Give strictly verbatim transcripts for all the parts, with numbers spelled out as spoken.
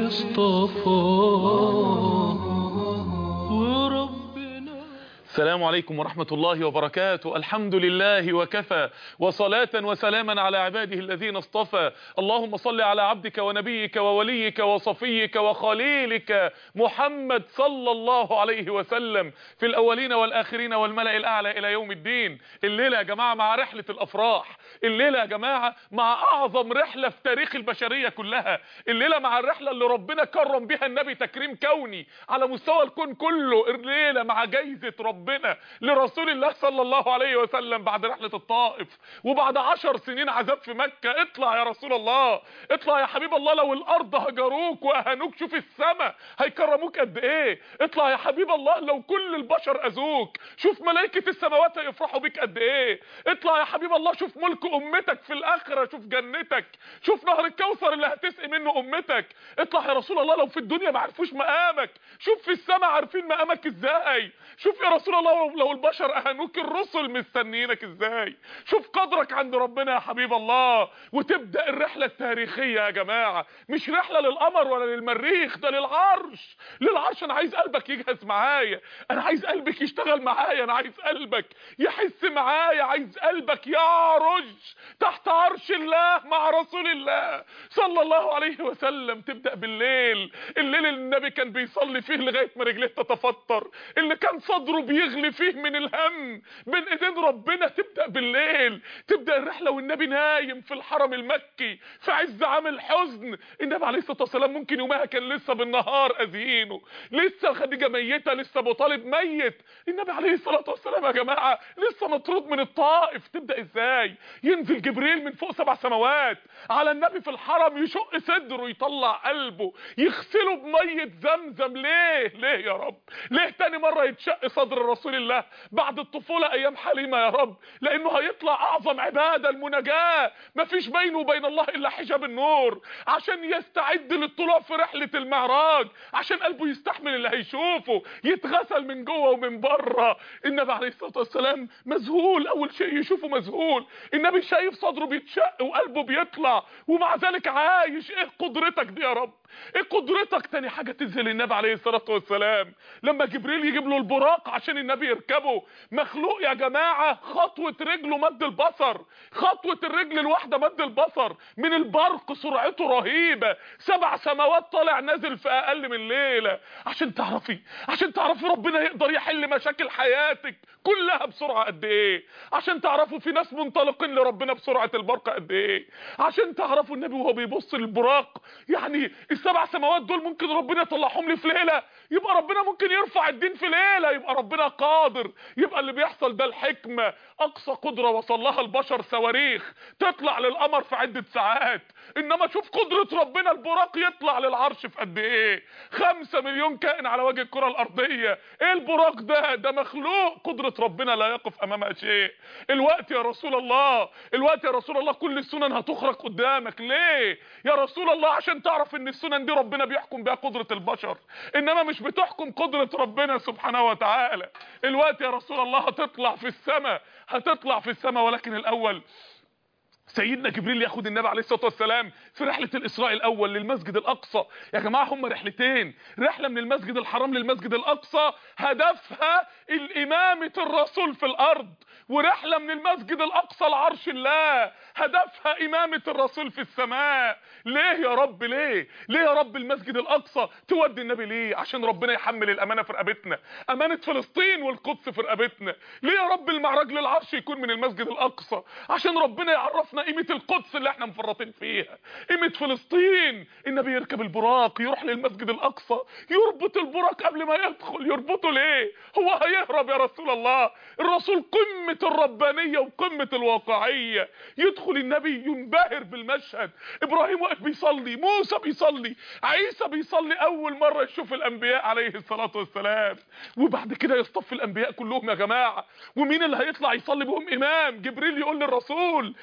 اصطفى وربنا. السلام عليكم ورحمة الله وبركاته. الحمد لله وكفى، وصلاة وسلاما على عباده الذين اصطفى. اللهم صل على عبدك ونبيك ووليك وصفيك وخليلك محمد صلى الله عليه وسلم في الأولين والآخرين والملأ الأعلى إلى يوم الدين. الليلة يا جماعة مع رحلة الأفراح، الليلة يا جماعة مع أعظم رحلة في تاريخ البشرية كلها، الليلة مع الرحلة اللي ربنا كرم بها النبي تكريم كوني على مستوى الكون كله، الليلة مع جايزة ربنا لرسول الله صلى الله عليه وسلم بعد رحلة الطائف وبعد عشر سنين عذاب في مكة. اطلع يا رسول الله، اطلع يا حبيب الله، لو الأرض هجروك وأهانوك شوف السماء هيكرموك قد ايه. اطلع يا حبيب الله، لو كل البشر أذوك شوف ملائكة السماوات هيفرحوا بيك قد ايه. اطلع يا حبيب الله، شوف ملك أمتك في الآخرة، شوف جنتك، شوف نهر الكوثر اللي هتسقي منه أمتك. اطلع يا رسول الله، لو في الدنيا ما عرفوش مقامك شوف في السماء عارفين مقامك ازاي. شوف يا رسول الله، لو البشر اهانوك الرسل مستنيينك ازاي. شوف قدرك عند ربنا يا حبيب الله. وتبدأ الرحلة التاريخية يا جماعة، مش رحلة للقمر ولا للمريخ، ده للعرش. للعرش. انا عايز قلبك يجهز معايا، انا عايز قلبك يشتغل معايا، انا عايز قلبك يحس معايا، عايز قلبك يعرج تحت عرش الله مع رسول الله صلى الله عليه وسلم. تبدأ بالليل، الليل اللي النبي كان بيصلي فيه لغاية ما رجليه تتفطر، اللي كان صدره بيغلي فيه من الهم بين ايدين ربنا. تبدأ بالليل، تبدأ الرحلة والنبي نايم في الحرم المكي في عز عام الحزن. النبي عليه الصلاة والسلام ممكن يومها كان لسه بالنهار أذينه، لسه خديجة ميتة، لسه ابو طالب ميت، النبي عليه الصلاة والسلام يا جماعة لسه مطرود من الطائف. تبدأ ازاي؟ ينزل جبريل من فوق سبع سماوات على النبي في الحرم، يشق صدره، يطلع قلبه، يغسله بمية زمزم. ليه؟ ليه يا رب؟ ليه تاني مرة يتشق صدر رسول الله بعد الطفولة ايام حليمة يا رب؟ لانه هيطلع اعظم عبادة، المناجاة، مفيش بينه وبين الله الا حجاب النور، عشان يستعد للطلوع في رحلة المعراج، عشان قلبه يستحمل اللي هيشوفه، يتغسل من جوه ومن بره. النبي عليه الصلاة والسلام مذهول، اول شيء يشوفه مذهول. النبي شايف صدره بيتشق وقلبه بيطلع ومع ذلك عايش. ايه قدرتك دي يا رب؟ ايه قدرتك؟ تاني حاجة تذهل النبي عليه الصلاة والسلام لما جبريل يجيب له البراق عشان النبي يركبه. مخلوق يا جماعة خطوة رجله مد البصر، خطوة الرجل الواحدة مد البصر، من البرق سرعته رهيبة، سبع سماوات طالع نازل في اقل من ليلة. عشان تعرفي عشان تعرفي ربنا يقدر يحل مشاكل حياتك كلها بسرعة قد ايه، عشان تعرفوا في ناس منطلقين لربنا بسرعة البرق قد ايه، عشان تعرفوا النبي وهو بيبص للبراق يعني السبع سماوات دول ممكن ربنا يطلعهم لي في ليلة، يبقى ربنا ممكن يرفع الدين في ليلة، يبقى ربنا قادر. يبقى اللي بيحصل ده الحكمة، اقصى قدرة وصل لها البشر صواريخ تطلع للقمر في عدة ساعات، انما شوف قدرة ربنا البراق يطلع للعرش في قد ايه، خمسة مليون كائن على وجه الكرة الارضية. ايه البراق ده؟ ده مخلوق قدرة ربنا لا يقف امامها شيء. الوقت يا رسول الله، الوقت يا رسول الله كل السنن هتخرق قدامك. ليه يا رسول الله؟ عشان تعرف ان السنن دي ربنا بيحكم بها قدرة البشر، انما مش بتحكم قدرة ربنا سبحانه وتعالى. الوقت يا رسول الله هتطلع في السماء، هتطلع في السماء، ولكن الاول سيدنا جبريل ياخد النبي عليه الصلاه والسلام في رحله الاسراء الاول للمسجد الاقصى. يا جماعه هم رحلتين، رحله من المسجد الحرام للمسجد الاقصى هدفها الامامه الرسول في الارض، ورحله من المسجد الاقصى لعرش الله هدفها امامه الرسول في السماء. ليه يا رب؟ ليه ليه يا رب المسجد الاقصى تودي النبي ليه؟ عشان ربنا يحمل الامانه في رقبتنا، امانه فلسطين والقدس في رقبتنا. ليه يا رب المعراج للعرش يكون من المسجد الاقصى؟ عشان ربنا يعرفنا قيمه القدس اللي احنا مفرطين فيها، قيمه فلسطين. النبي يركب البراق يروح للمسجد الاقصى، يربط البراق قبل ما يدخل. يربطه ليه؟ هو هيهرب يا رسول الله؟ الرسول قمه الربانيه وقمه الواقعيه. يدخل النبي ينبهر بالمشهد، ابراهيم واقف بيصلي، موسى بيصلي، عيسى بيصلي، اول مره يشوف الانبياء عليه الصلاه والسلام. وبعد كده يصطف الانبياء كلهم يا جماعه، ومين اللي هيطلع يصلي بهم امام؟ جبريل يقول للرسول تقدم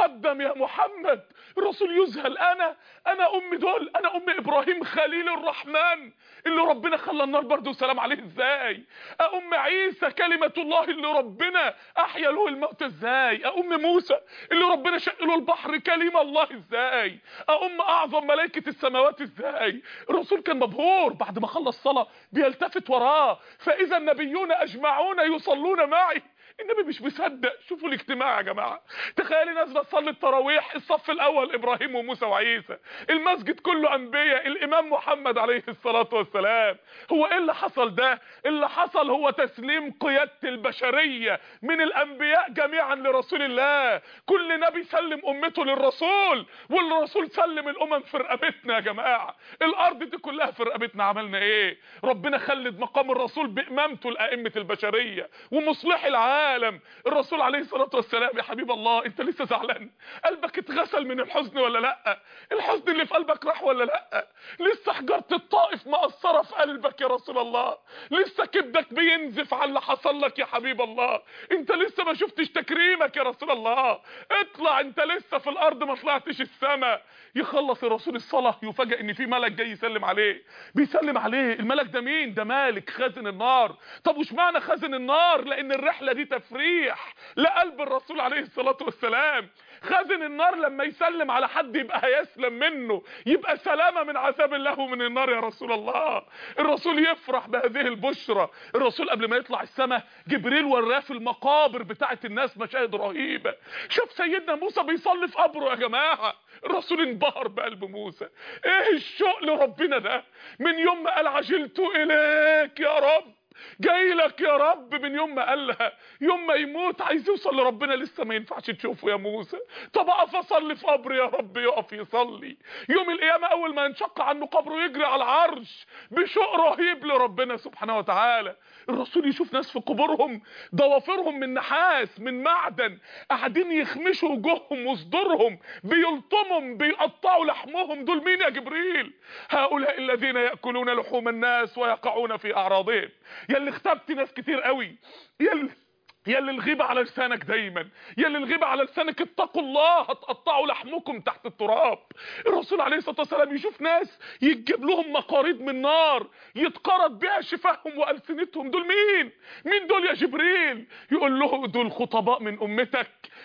تقدم يا محمد. الرسول يذهل، انا انا ام دول، انا ام ابراهيم خليل الرحمن اللي ربنا خلى النار برده وسلام عليه ازاي؟ ام عيسى كلمة الله اللي ربنا احيا له الموت ازاي؟ ام موسى اللي ربنا شق له البحر كلمة الله ازاي؟ ام اعظم ملائكة السماوات ازاي؟ الرسول كان مبهور، بعد ما خلص صلاة بيلتفت وراه فاذا النبيون اجمعون يصلون معي. النبي مش مصدق. شوفوا الاجتماع يا جماعه، تخيلي ناس بتصلي التراويح، الصف الاول ابراهيم وموسى وعيسى، المسجد كله انبياء، الامام محمد عليه الصلاه والسلام. هو ايه اللي حصل ده؟ اللي حصل هو تسليم قياده البشريه من الانبياء جميعا لرسول الله. كل نبي سلم امته للرسول، والرسول سلم الامم في رقبتنا يا جماعه. الارض دي كلها في رقبتنا. عملنا ايه؟ ربنا خلد مقام الرسول بامامته لائمه البشريه ومصلح العالم. الرسول عليه الصلاة والسلام. يا حبيب الله، انت لسه زعلان؟ قلبك اتغسل من الحزن ولا لا؟ الحزن اللي في قلبك راح ولا لا؟ لسه حجرة الطائف مأثرة في قلبك يا رسول الله؟ لسه كبدك بينزف على اللي حصل لك يا حبيب الله؟ انت لسه ما شفتش تكريمك يا رسول الله؟ اطلع، انت لسه في الارض ما طلعتش السماء. يخلص الرسول الصلاة يفاجئ ان في ملك جاي يسلم عليه. بيسلم عليه. الملك ده مين؟ ده مالك خازن النار. طب وش معنى خازن النار؟ لان الرحلة دي تفريح لقلب الرسول عليه الصلاة والسلام. خازن النار لما يسلم على حد يبقى هيسلم منه، يبقى سلامة من عذاب الله ومن النار يا رسول الله. الرسول يفرح بهذه البشرى. الرسول قبل ما يطلع السماء جبريل وراه في المقابر بتاعت الناس مشاهد رهيبة. شوف سيدنا موسى بيصلي في قبره يا جماعة. الرسول انبهر بقلب موسى. ايه الشوق لربنا ده؟ من يوم ما قال عجلت اليك يا رب، جاي لك يا رب، من يوم ما قالها. يوم ما يموت عايز يوصل لربنا لسه ما ينفعش تشوفه يا موسى. طب اقف اصلي في قبر يا رب، يقف يصلي. يوم القيامه اول ما ينشق عنه قبره يجري على العرش بشوق رهيب لربنا سبحانه وتعالى. الرسول يشوف ناس في قبورهم ضوافرهم من نحاس من معدن، قاعدين يخمشوا وجوههم وصدورهم، بيلطمهم بيقطعوا لحمهم. دول مين يا جبريل؟ هؤلاء الذين ياكلون لحوم الناس ويقعون في اعراضهم. يا اللي اختبت ناس كتير قوي، يا اللي يا اللي الغيبه على لسانك دايما، يا اللي الغيبه على لسانك، اتقوا الله هتقطعوا لحمكم تحت التراب. الرسول عليه الصلاه والسلام يشوف ناس يجيب لهم مقاريض من نار يتقرض بها شفاههم والسنتهم. دول مين؟ مين دول يا جبريل؟ يقول له دول خطباء من امتك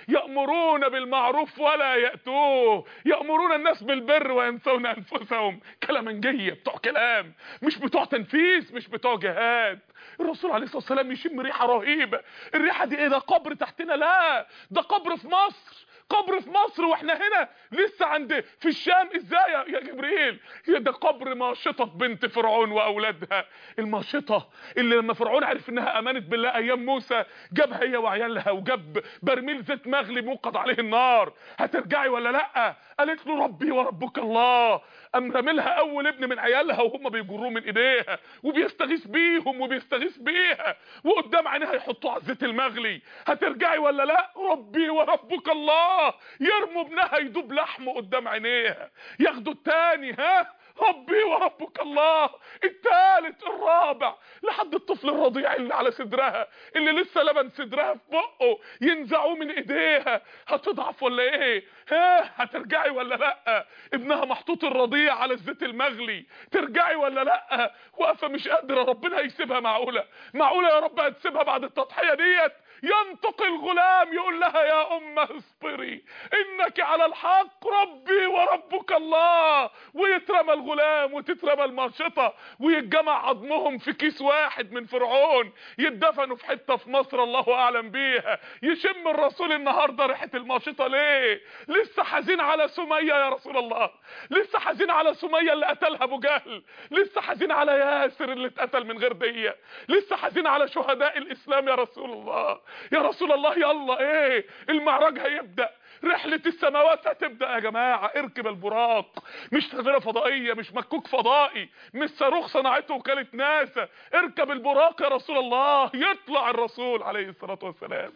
يأمرون بالمعروف ولا يأتوه، يأمرون الناس بالبر وينسون انفسهم. كلامنجيه، بتوع كلام مش بتوع تنفيذ، مش بتوع جهاد. الرسول عليه الصلاه والسلام يشم ريحه رهيبه. الريحه دي ايه؟ ده قبر تحتنا؟ لا، ده قبر في مصر، قبر في مصر واحنا هنا لسه عند في الشام. ازاي يا جبريل؟ ده قبر ماشطه بنت فرعون واولادها. الماشطه اللي لما فرعون عرف انها امانت بالله ايام موسى جابها هي وعيالها وجاب برميل زيت مغلي موقد عليه النار. هترجعي ولا لا؟ قالت له ربي وربك الله. قام راملها اول ابن من عيالها وهم بيجروه من ايديها وبيستغيث بيهم وبيستغيث بيها، وقدام عينيها يحطوه على الزيت المغلي. هترجعي ولا لا؟ ربي وربك الله. يرموا ابنها يدوب لحمه قدام عينيها. ياخدوا التاني، ها، ربي وربك الله. الثالث، الرابع، لحد الطفل الرضيع اللي على صدرها اللي لسه لبن صدرها في بقه ينزعوه من ايديها. هتضعف ولا ايه؟ ها، هترجعي ولا لا؟ ابنها محطوط الرضيع على الزيت المغلي. ترجعي ولا لا؟ واقفه مش قادره. ربنا هيسيبها؟ معقوله؟ معقوله يا رب هتسيبها بعد التضحيه ديت؟ ينطق الغلام يقول لها يا أمه اصبري إنك على الحق، ربي وربك الله. ويترمى الغلام وتترمى الماشطة ويتجمع عظمهم في كيس واحد من فرعون، يدفنوا في حتة في مصر الله أعلم بيها. يشم الرسول النهاردة ريحة الماشطة ليه؟ لسه حزين على سمية يا رسول الله؟ لسه حزين على سمية اللي قتلها أبو جهل؟ لسه حزين على ياسر اللي اتقتل من غير دية؟ لسه حزين على شهداء الإسلام يا رسول الله؟ يا رسول الله يلا ايه؟ المعراج هيبدأ، رحلة السماوات هتبدأ يا جماعة. اركب البراق، مش سفينة فضائية، مش مكوك فضائي، مش صاروخ صنعته وكالة ناسا. اركب البراق يا رسول الله. يطلع الرسول عليه الصلاة والسلام.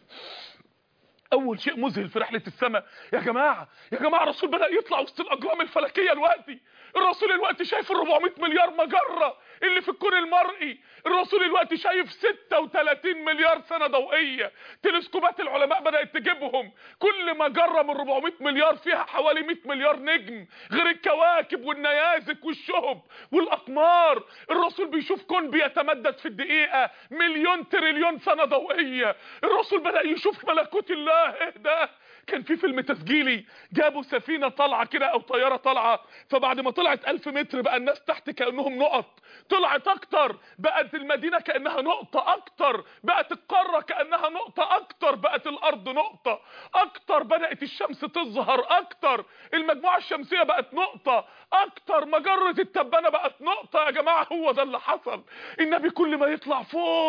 اول شيء مذهل في رحله السماء يا جماعه، يا جماعه الرسول بدا يطلع وسط الاجرام الفلكيه دلوقتي. الرسول الوقت شايف ال أربعمائة مليار مجرة اللي في الكون المرئي. الرسول الوقت شايف ستة وثلاثين مليار سنة ضوئية. تلسكوبات العلماء بدأت تجيبهم، كل مجرة من أربعمائة مليار فيها حوالي مئة مليار نجم، غير الكواكب والنيازك والشهب والأقمار. الرسول بيشوف كون بيتمدد في الدقيقة مليون تريليون سنة ضوئية. الرسول بدأ يشوف ملكوت الله. ايه ده؟ كان في فيلم تسجيلي جابوا سفينة طالعة كده او طيارة طالعة، فبعد ما طلعت ألف متر بقى الناس تحت كأنهم نقط، طلعت اكتر بقت المدينة كأنها نقطة اكتر، بقت القارة كأنها نقطة اكتر، بقت الارض نقطة اكتر، بدأت الشمس تظهر اكتر، المجموعة الشمسية بقت نقطة اكتر، مجرة التبانة بقت نقطة. يا جماعة هو ده اللي حصل. النبي كل ما يطلع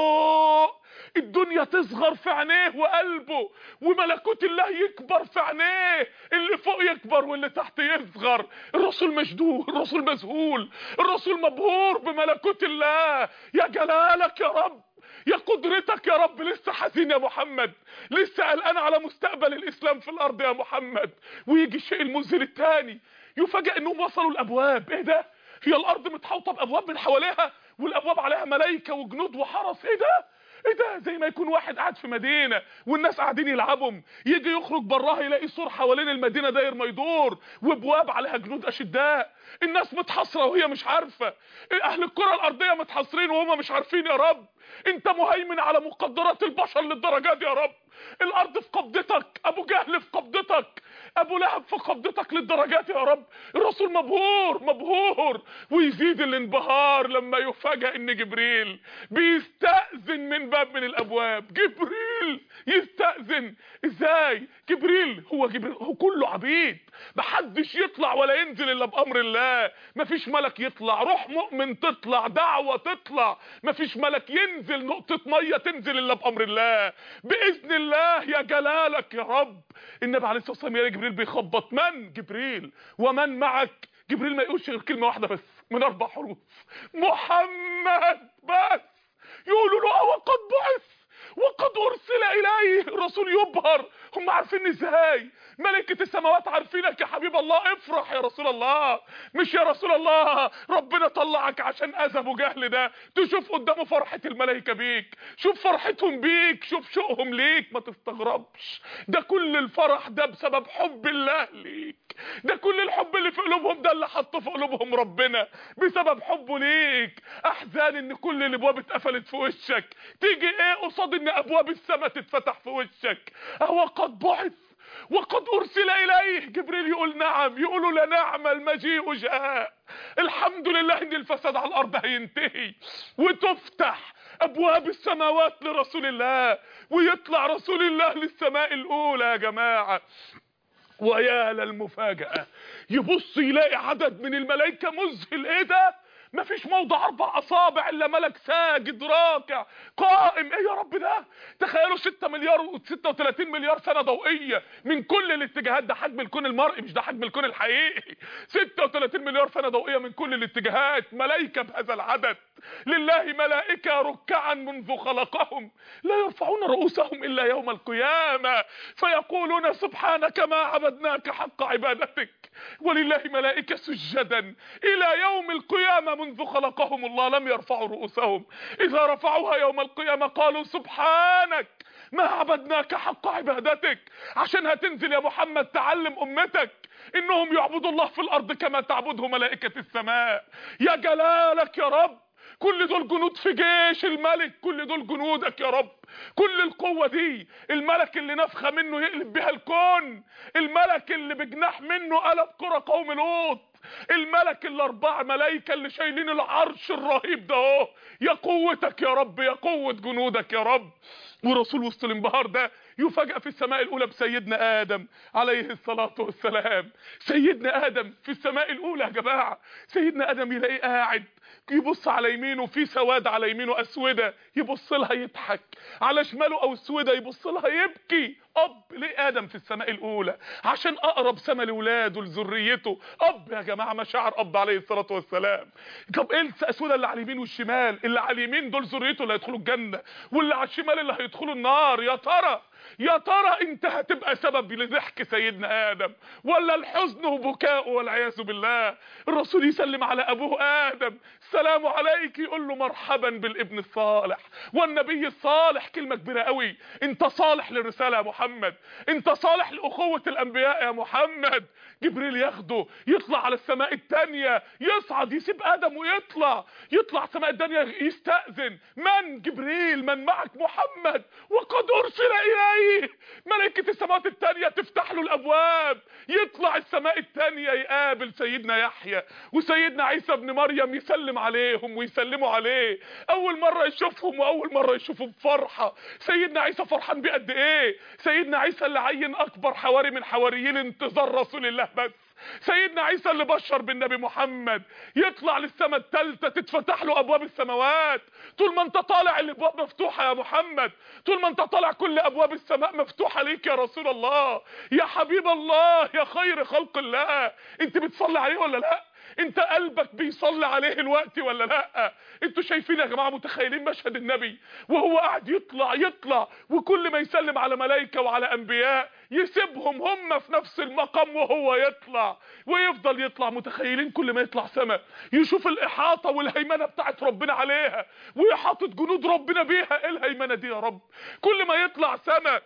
فوق الدنيا تصغر في عينيه وقلبه، وملكوت الله يكبر في عينيه، اللي فوق يكبر واللي تحت يصغر. الرسول مشدود، الرسول مذهول، الرسول مبهور بملكوت الله. يا جلالك يا رب، يا قدرتك يا رب. لسه حزين يا محمد، لسه قلقان على مستقبل الاسلام في الارض يا محمد. ويجي الشيء المذهل الثاني، يفاجئ انهم وصلوا الابواب. ايه ده؟ هي الارض متحوطه بابواب من حواليها، والابواب عليها ملائكه وجنود وحرس. ايه ده؟ ايه ده؟ زي ما يكون واحد قاعد في مدينه والناس قاعدين يلعبهم، يجي يخرج براها يلاقي سور حوالين المدينه داير ما يدور، وابواب عليها جنود اشداء. الناس متحصره وهي مش عارفه، اهل الكره الارضيه متحصرين وهم مش عارفين. يا رب انت مهيمن على مقدرات البشر للدرجات دي يا رب. الارض في قبضتك، ابو جهل في قبضتك، ابو لهب في قبضتك للدرجات يا رب. الرسول مبهور مبهور، ويزيد الانبهار لما يفاجئ ان جبريل بيستأذن من باب من الابواب. جبريل يستأذن ازاي؟ جبريل هو جبريل هو كله عبيد، محدش يطلع ولا ينزل الا بامر الله. مفيش ملك يطلع، روح مؤمن تطلع، دعوه تطلع، مفيش ملك ينزل نقطه ميه تنزل الا بامر الله باذن الله. يا جلالك يا رب. النبي عليه الصلاه والسلام يا جبريل بيخبط، من جبريل ومن معك؟ جبريل ما يقولش غير كلمه واحده بس من اربع حروف، محمد بس. يقولوا له وقد بعث وقد ارسل اليه. الرسول يبهر، هم عارفين ازاي؟ ملكة السماوات عارفينك يا حبيب الله. افرح يا رسول الله، مش يا رسول الله ربنا طلعك عشان اذى ابو جهل ده تشوف قدامه فرحة الملائكة بيك، شوف فرحتهم بيك، شوف شوقهم ليك. ما تستغربش، ده كل الفرح ده بسبب حب الله ليك، ده كل الحب اللي في قلوبهم ده اللي حطه في قلوبهم ربنا بسبب حبه ليك. احزان ان كل الابواب اتقفلت في وشك، تيجي ايه قصاد ان ابواب السماء تتفتح في وشك؟ هو قد بعث وقد ارسل اليه. جبريل يقول نعم، يقولوا لا نعم المجيء جاء. الحمد لله ان الفساد على الارض هينتهي، وتفتح ابواب السماوات لرسول الله، ويطلع رسول الله للسماء الاولى. يا جماعه ويا للمفاجأة، يبص يلاقي عدد من الملائكة مذهل. ايه ده؟ مفيش موضع اربع اصابع الا ملك ساجد راكع قائم. ايه يا رب ده؟ تخيلوا ستة مليار وستة وثلاثين مليار سنة ضوئية من كل الاتجاهات. ده حجم الكون المرئي مش ده حجم الكون الحقيقي. ستة وثلاثين مليار سنة ضوئية من كل الاتجاهات، ملائكة بهذا العدد. لله ملائكة ركعا منذ خلقهم لا يرفعون رؤوسهم الا يوم القيامة فيقولون سبحانك ما عبدناك حق عبادتك. ولله ملائكة سجدا الى يوم القيامة منذ خلقهم الله لم يرفعوا رؤوسهم، اذا رفعوها يوم القيامة قالوا سبحانك ما عبدناك حق عبادتك. عشان هتنزل يا محمد تعلم امتك انهم يعبدوا الله في الارض كما تعبده ملائكة السماء. يا جلالك يا رب. كل دول جنود في جيش الملك، كل دول جنودك يا رب. كل القوة دي، الملك اللي نفخة منه يقلب بها الكون، الملك اللي بجناح منه قلب قرى قوم لوط، الملك الاربع ملائكة اللي شايلين العرش الرهيب ده اهو. يا قوتك يا رب، يا قوة جنودك يا رب. ورسول وسط الانبهار ده يفاجأ في السماء الاولى بسيدنا ادم عليه الصلاة والسلام. سيدنا ادم في السماء الاولى يا جماعة، سيدنا ادم يلاقيه قاعد يبص على يمينه في سواد على يمينه اسوده، يبص لها يضحك، على شماله او اسوده يبص لها يبكي. اب ليه ادم في السماء الاولى؟ عشان اقرب سما لاولاده لذريته. اب يا جماعه مشاعر اب عليه الصلاه والسلام. طب ايه الاسوده اللي على اليمين والشمال؟ اللي على اليمين دول ذريته اللي هيدخلوا الجنه، واللي على الشمال اللي هيدخلوا النار. يا ترى يا ترى انت هتبقى سبب لضحك سيدنا ادم ولا الحزن وبكاؤه والعياذ بالله؟ الرسول يسلم على ابوه ادم، السلام عليك، يقول له مرحبا بالابن الصالح والنبي الصالح. كلمه كبيره قوي، انت صالح للرساله يا محمد، انت صالح لاخوه الانبياء يا محمد. جبريل ياخده يطلع على السماء الثانيه، يصعد يسيب ادم ويطلع يطلع السماء الثانيه، يستأذن. من؟ جبريل. من معك؟ محمد. وقد ارسل اليه. ملائكه السماوات الثانيه تفتح له الابواب، يطلع السماء الثانيه يقابل سيدنا يحيى وسيدنا عيسى ابن مريم، يسلم عليهم ويسلموا عليه. اول مره يشوفهم واول مره يشوفوا بفرحه. سيدنا عيسى فرحان بقد ايه؟ سيدنا عيسى اللي عين اكبر حواري من حواريين انتظار رسول الله بس. سيدنا عيسى اللي بشر بالنبي محمد، يطلع للسماء الثالثه تتفتح له ابواب السماوات. طول ما انت طالع الابواب مفتوحه يا محمد، طول ما انت طالع كل ابواب السماء مفتوحه ليك يا رسول الله، يا حبيب الله، يا خير خلق الله. انت بتصلي عليه ولا لا؟ انت قلبك بيصلي عليه الوقت ولا لا؟ انتوا شايفين يا جماعه، متخيلين مشهد النبي وهو قاعد يطلع يطلع وكل ما يسلم على ملائكه وعلى انبياء يسيبهم هم في نفس المقام وهو يطلع ويفضل يطلع. متخيلين كل ما يطلع سما يشوف الاحاطه والهيمنه بتاعت ربنا عليها ويحاطط جنود ربنا بيها. ايه الهيمنه دي يا رب؟ كل ما يطلع سما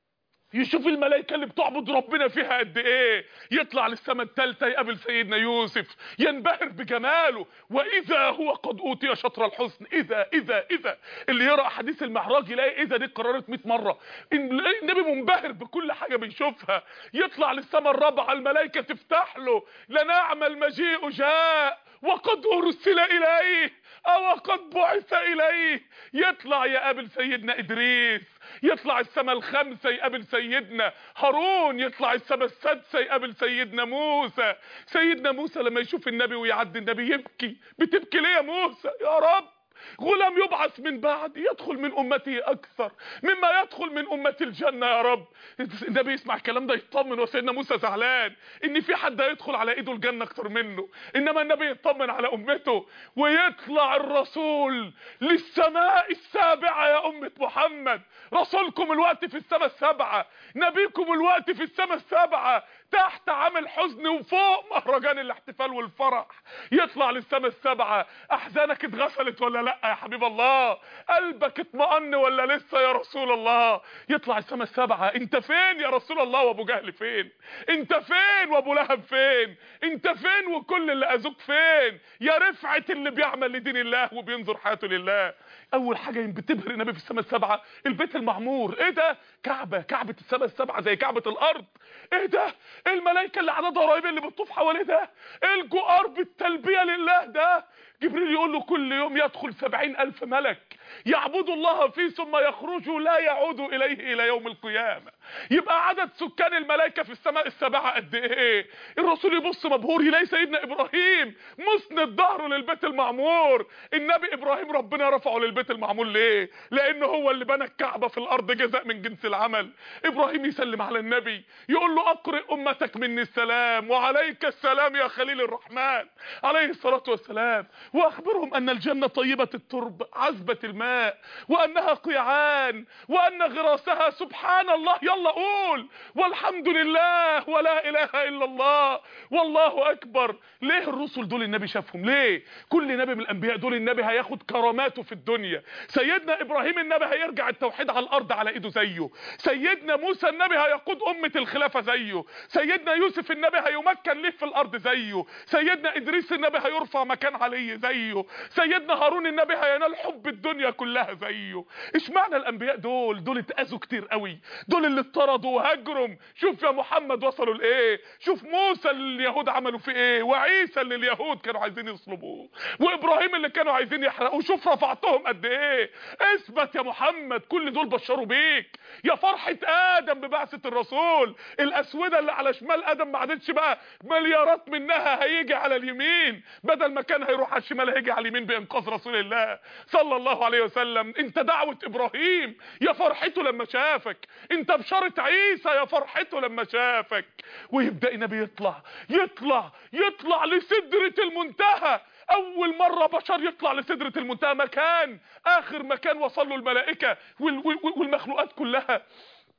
يشوف الملائكه اللي بتعبد ربنا فيها قد ايه. يطلع للسماء الثالثه يقابل سيدنا يوسف، ينبهر بجماله، واذا هو قد اوتي شطر الحسن. اذا اذا اذا اللي يقرا حديث المعراج يلاقي اذا دي اتكررت مئة مره. النبي منبهر بكل حاجه بيشوفها. يطلع للسماء الرابعه، الملائكه تفتح له، لنعم المجيء جاء وقد ارسل اليه او قد بعث اليه. يطلع يقابل سيدنا ادريس، يطلع السماء الخامسه يقابل سيدنا هارون، يطلع السماء السادسه يقابل سيدنا موسى. سيدنا موسى لما يشوف النبي ويعدي النبي يبكي. بتبكي ليه يا موسى؟ يا رب غلام يبعث من بعد يدخل من امتي اكثر مما يدخل من امه الجنه يا رب. النبي يسمع الكلام ده يطمن، وسيدنا موسى زعلان ان في حد هيدخل على ايده الجنه اكتر منه، انما النبي يطمن على امته. ويطلع الرسول للسماء السابعه يا امه محمد. رسولكم الوقت في السماء السبعه، نبيكم الوقت في السماء السبعه، تحت عامل حزن وفوق مهرجان الاحتفال والفرح. يطلع للسماء السبعه. احزانك اتغسلت ولا لا يا حبيب الله؟ قلبك اطمأن ولا لسه يا رسول الله؟ يطلع السماء السبعه. انت فين يا رسول الله وابو جهل فين؟ انت فين وابو لهب فين؟ انت فين وكل اللي اذوك فين؟ يا رفعه اللي بيعمل لدين الله وبينظر حياته لله. اول حاجه بتبهر النبي في السماء السبعه البيت المعمور. ايه ده؟ كعبه، كعبه السماء السبعه زي كعبه الارض. ايه ده؟ الملائكه اللي عددها قريب اللي بتطوف حواليه ده، الجؤار بالتلبيه لله ده. جبريل يقول له كل يوم يدخل سبعين الف ملك يعبدوا الله فيه ثم يخرجوا لا يعودوا اليه الى يوم القيامه. يبقى عدد سكان الملائكه في السماء السبعه قد ايه؟ الرسول يبص مبهور يلاقي سيدنا ابراهيم مسند ظهره للبيت المعمور. النبي ابراهيم ربنا رفعه للبيت المعمور ليه؟ لانه هو اللي بنى الكعبه في الارض جزاء من جنس العمل. ابراهيم يسلم على النبي يقول له اقرئ امتك مني السلام وعليك السلام يا خليل الرحمن عليه الصلاه والسلام، واخبرهم ان الجنه طيبه الترب عذبه الماء وانها قيعان وان غراسها سبحان الله. يلا قول والحمد لله ولا اله الا الله والله اكبر. ليه الرسل دول النبي شافهم؟ ليه كل نبي من الانبياء دول النبي هياخد كراماته في الدنيا؟ سيدنا ابراهيم النبي هيرجع التوحيد على الارض على ايده زيه، سيدنا موسى النبي هيقود امه الخلافه زيه، سيدنا يوسف النبي هيمكن ليه في الارض زيه، سيدنا ادريس النبي هيرفع مكان عليه زيه، سيدنا هارون النبي هينال حب الدنيا كلها زيه. اشمعنى الانبياء دول دول اتاذوا كتير قوي، دول اللي اتطردوا وهجروا. شوف يا محمد وصلوا لايه، شوف موسى اللي اليهود عملوا فيه ايه، وعيسى اللي اليهود كانوا عايزين يصلبوه، وابراهيم اللي كانوا عايزين يحرقوه. شوف رفعتهم قد ايه. اثبت يا محمد، كل دول بشروا بيك. يا فرحه ادم ببعثه الرسول، الاسوده اللي على شمال ادم ما عادتش بقى مليارات منها هيجي على اليمين، بدل ما كان هيروح على الشمال هيجي على اليمين بانقاذ رسول الله صلى الله عليه وسلم. انت دعوه ابراهيم يا فرحته لما شافك، انت بشاره عيسى يا فرحته لما شافك. ويبدا النبي يطلع يطلع يطلع لسدره المنتهى. اول مره بشر يطلع لسدره المنتهى، مكان اخر مكان وصل له الملائكه والمخلوقات كلها.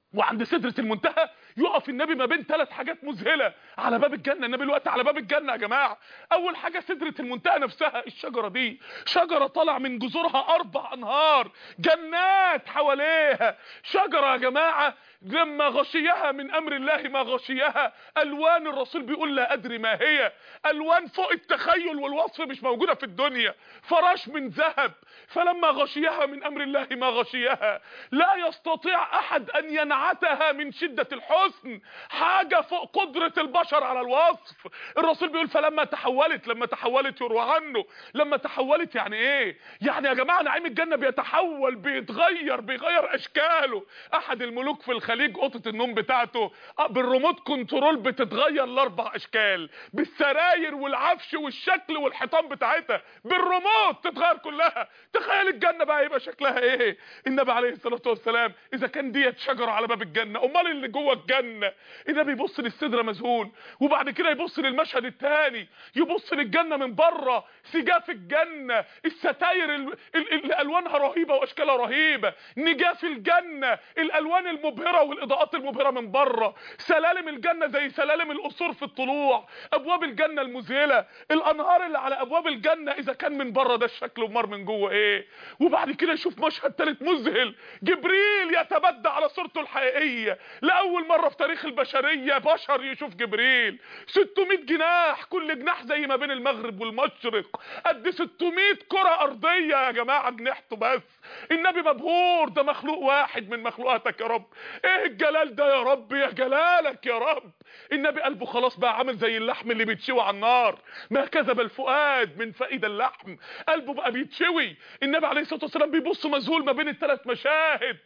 وعند سدرة المنتهى يقف النبي ما بين ثلاث حاجات مذهلة على باب الجنة. النبي الوقت على باب الجنة يا جماعة. اول حاجة سدرة المنتهى نفسها، الشجرة دي شجرة طالع من جذورها اربع انهار، جنات حواليها. شجرة يا جماعة لما غشيها من امر الله ما غشيها، الوان الرسول بيقول لا ادري ما هي، الوان فوق التخيل والوصف مش موجودة في الدنيا، فراش من ذهب. فلما غشيها من امر الله ما غشيها، لا يستطيع احد ان ينعتها من شدة الحسن، حاجة فوق قدرة البشر على الوصف. الرسول بيقول فلما تحولت، لما تحولت يروى عنه، لما تحولت يعني ايه؟ يعني يا جماعة نعيم الجنة بيتحول، بيتغير، بيغير اشكاله. احد الملوك في الخليج اوضه النوم بتاعته بالريموت كنترول بتتغير لاربع اشكال، بالسراير والعفش والشكل والحيطان بتاعتها بالريموت تتغير كلها. تخيل الجنه بقى يبقى شكلها ايه؟ النبي عليه الصلاه والسلام اذا كان ديت شجره على باب الجنه، امال اللي جوه الجنه. النبي يبص للسدره مذهول، وبعد كده يبص للمشهد الثاني، يبص للجنه من بره، سجاف الجنه، الستاير اللي الوانها رهيبه واشكالها رهيبه، نجاف الجنه، الالوان المبهره والاضاءات المبهره من بره، سلالم الجنه زي سلالم القصور في الطلوع، ابواب الجنه المذهله، الانهار اللي على ابواب الجنه اذا كان من بره ده الشكل ومر من جوه ايه. وبعد كده يشوف مشهد ثالث مذهل، جبريل يتبدى على صورته الحقيقيه، لاول مره في تاريخ البشريه بشر يشوف جبريل. ستمائة جناح، كل جناح زي ما بين المغرب والمشرق، قد ستمائة كره ارضيه يا جماعه جناحته بس. النبي مبهور، ده مخلوق واحد من مخلوقاتك يا رب، ايه الجلال ده يا رب، يا جلالك يا رب. النبي قلبه خلاص بقى عامل زي اللحم اللي بيتشوي على النار، ما كذب الفؤاد من فائد اللحم، قلبه بقى بيتشوي. النبي عليه الصلاه والسلام بيبص مذهول ما بين الثلاث مشاهد،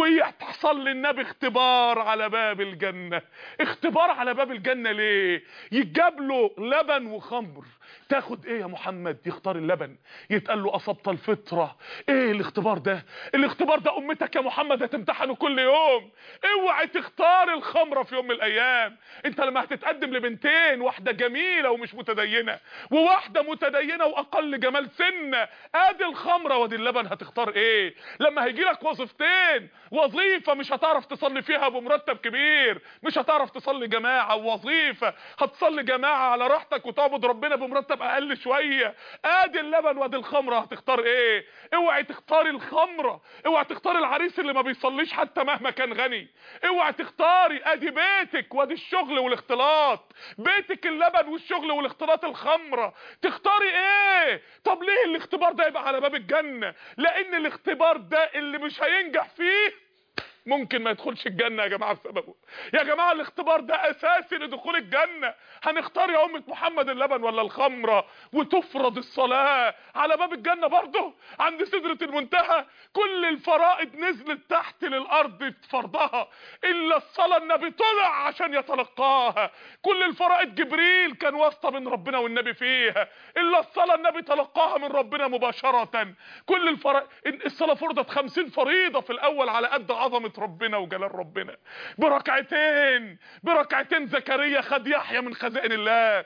ويحصل للنبي اختبار على باب الجنه. اختبار على باب الجنه ليه؟ يتجاب له لبن وخمر، تاخد ايه يا محمد؟ يختار اللبن، يتقال له اصبت الفطره. ايه الاختبار ده؟ الاختبار ده امتك يا محمد هتمتحنه كل يوم. اوعي تختار الخمره في يوم من الايام. انت لما هتتقدم لبنتين، واحده جميله ومش متدينه، وواحده متدينه واقل جمال سنه، ادي الخمره وادي اللبن، هتختار ايه؟ لما هيجي لك وظيفتين، وظيفه مش هتعرف تصلي فيها بمرتب كبير، مش هتعرف تصلي جماعه، ووظيفه هتصلي جماعه على راحتك وتعبد ربنا بمرتب اقل شويه، ادي اللبن وادي الخمره، هتختار ايه؟ اوعي تختاري الخمره، اوعي تختاري العريس اللي ما بيصليش حتى مهما كان غني، اوعي تختاري ادي بيتك وادي الشغل والاختلاط، بيتك اللبن والشغل والاختلاط الخمره، تختاري ايه؟ طب ليه الاختبار ده يبقى على باب الجنه؟ لان الاختبار ده اللي مش هينجح فيه ممكن ما يدخلش الجنة يا جماعة بسببه. يا جماعة الاختبار ده اساسي لدخول الجنة. هنختار يا امة محمد اللبن ولا الخمرة؟ وتفرض الصلاة على باب الجنة برضه عند سدرة المنتهى. كل الفرائض نزلت تحت للارض فرضها الا الصلاة، النبي طلع عشان يتلقاها. كل الفرائض جبريل كان واسطة بين ربنا والنبي فيها، الا الصلاة النبي تلقاها من ربنا مباشرة. كل الفرائض، الصلاة فرضت خمسين فريضة في الاول على قد عظمة ربنا وجلال ربنا. بركعتين بركعتين زكريا خد يحيى من خزائن الله،